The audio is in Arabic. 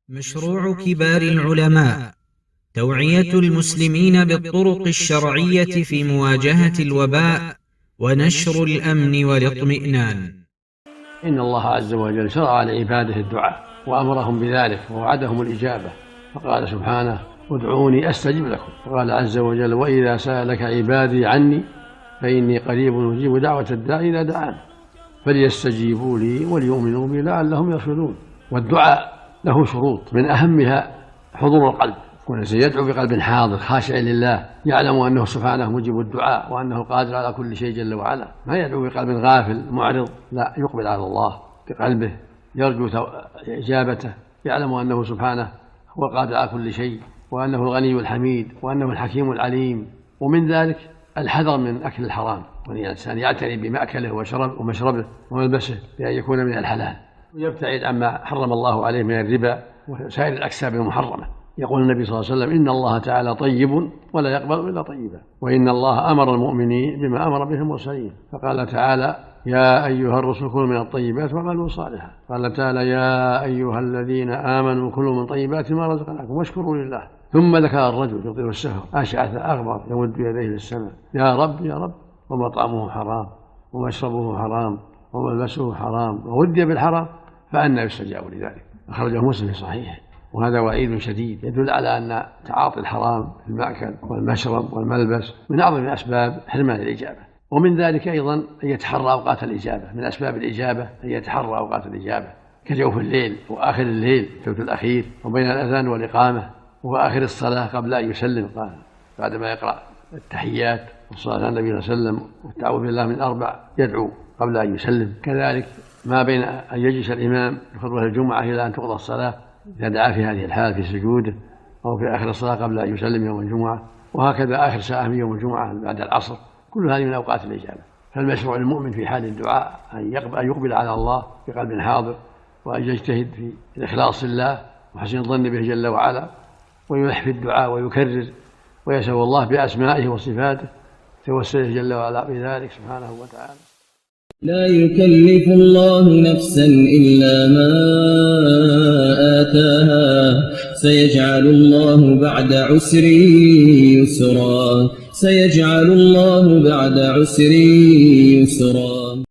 مشروع كبار العلماء توعية المسلمين بالطرق الشرعية في مواجهة الوباء ونشر الأمن والاطمئنان. إن الله عز وجل شرع لعباده الدعاء وأمرهم بذلك ووعدهم الإجابة، فقال سبحانه: ادعوني أستجب لكم. وقال عز وجل: وإذا سألك عبادي عني فإني قريب أجيب دعوة الداع إذا دعان فليستجيبوا لي وليؤمنوا بي لعلهم يرشدون. والدعاء له شروط، من أهمها حضور القلب، يكون يدعو بقلب حاضر خاشع لله، يعلم أنه سبحانه مجيب الدعاء وأنه قادر على كل شيء جل وعلا. ما يدعو بقلب غافل معرض، لا، يقبل على الله بقلبه يرجو إجابته، يعلم أنه سبحانه هو قادر على كل شيء، وأنه الغني الحميد، وأنه الحكيم العليم. ومن ذلك الحذر من أكل الحرام، وأن الإنسان يعتني بمأكله ومشربه وملبسه بأن يكون من الحلال، ويبتعد عما حرم الله عليه من الربا وسائر الأكساب المحرمة. يقول النبي صلى الله عليه وسلم: إن الله تعالى طيب ولا يقبل إلا طيبا، وإن الله أمر المؤمنين بما أمر به المرسلين، فقال تعالى: يا أيها الرسل كلوا من الطيبات واعملوا صالحا. قال تعالى: يا أيها الذين آمنوا كلوا من طيبات ما رزقناكم واشكروا لله. ثم ذكر الرجل يطيل السهر أشعث أغبر يمد يديه للسماء: يا رب يا رب، ومطعمه حرام ومشربه حرام وملبسه حرام وودي بالحرام، فأنى يستجاب لذلك. أخرجه مسلم في صحيحه. وهذا وعيد شديد يدل على أن تعاطي الحرام في المأكل والمشرب والملبس من أعظم أسباب حرمان الإجابة. ومن ذلك أيضا أن يتحرى أوقات الإجابة، من أسباب الإجابة أن يتحرى أوقات الإجابة كجوف الليل وآخر الليل، الثلث الأخير، وبين الأذان والإقامة، وآخر الصلاة قبل أن يسلم، بعدما يقرأ التحيات والصلاة على النبي صلى الله عليه وسلم والتعوذ بالله من 4 يدعو قبل أن يسلم. كذلك ما بين أن يجلس الإمام بخطبة الجمعة إلى أن تقضى الصلاة إذا دعا في هذه الحال في سجوده، أو في آخر الصلاة قبل أن يسلم يوم الجمعة، وهكذا آخر ساعة من يوم الجمعة بعد العصر، كل هذه من أوقات الإجابة. فالمشروع للمؤمن في حال الدعاء أن يقبل على الله بقلب حاضر، وأن يجتهد في الإخلاص لله وحسن الظن به جل وعلا، ويلح في الدعاء ويكرر، ويسأل الله بأسمائه وصفاته توسله جل وعلا بذلك سبحانه وتعالى. لا يكلف الله نفسا إلا ما آتاها، سيجعل الله بعد عسر يسرا، سيجعل الله بعد عسر يسرا.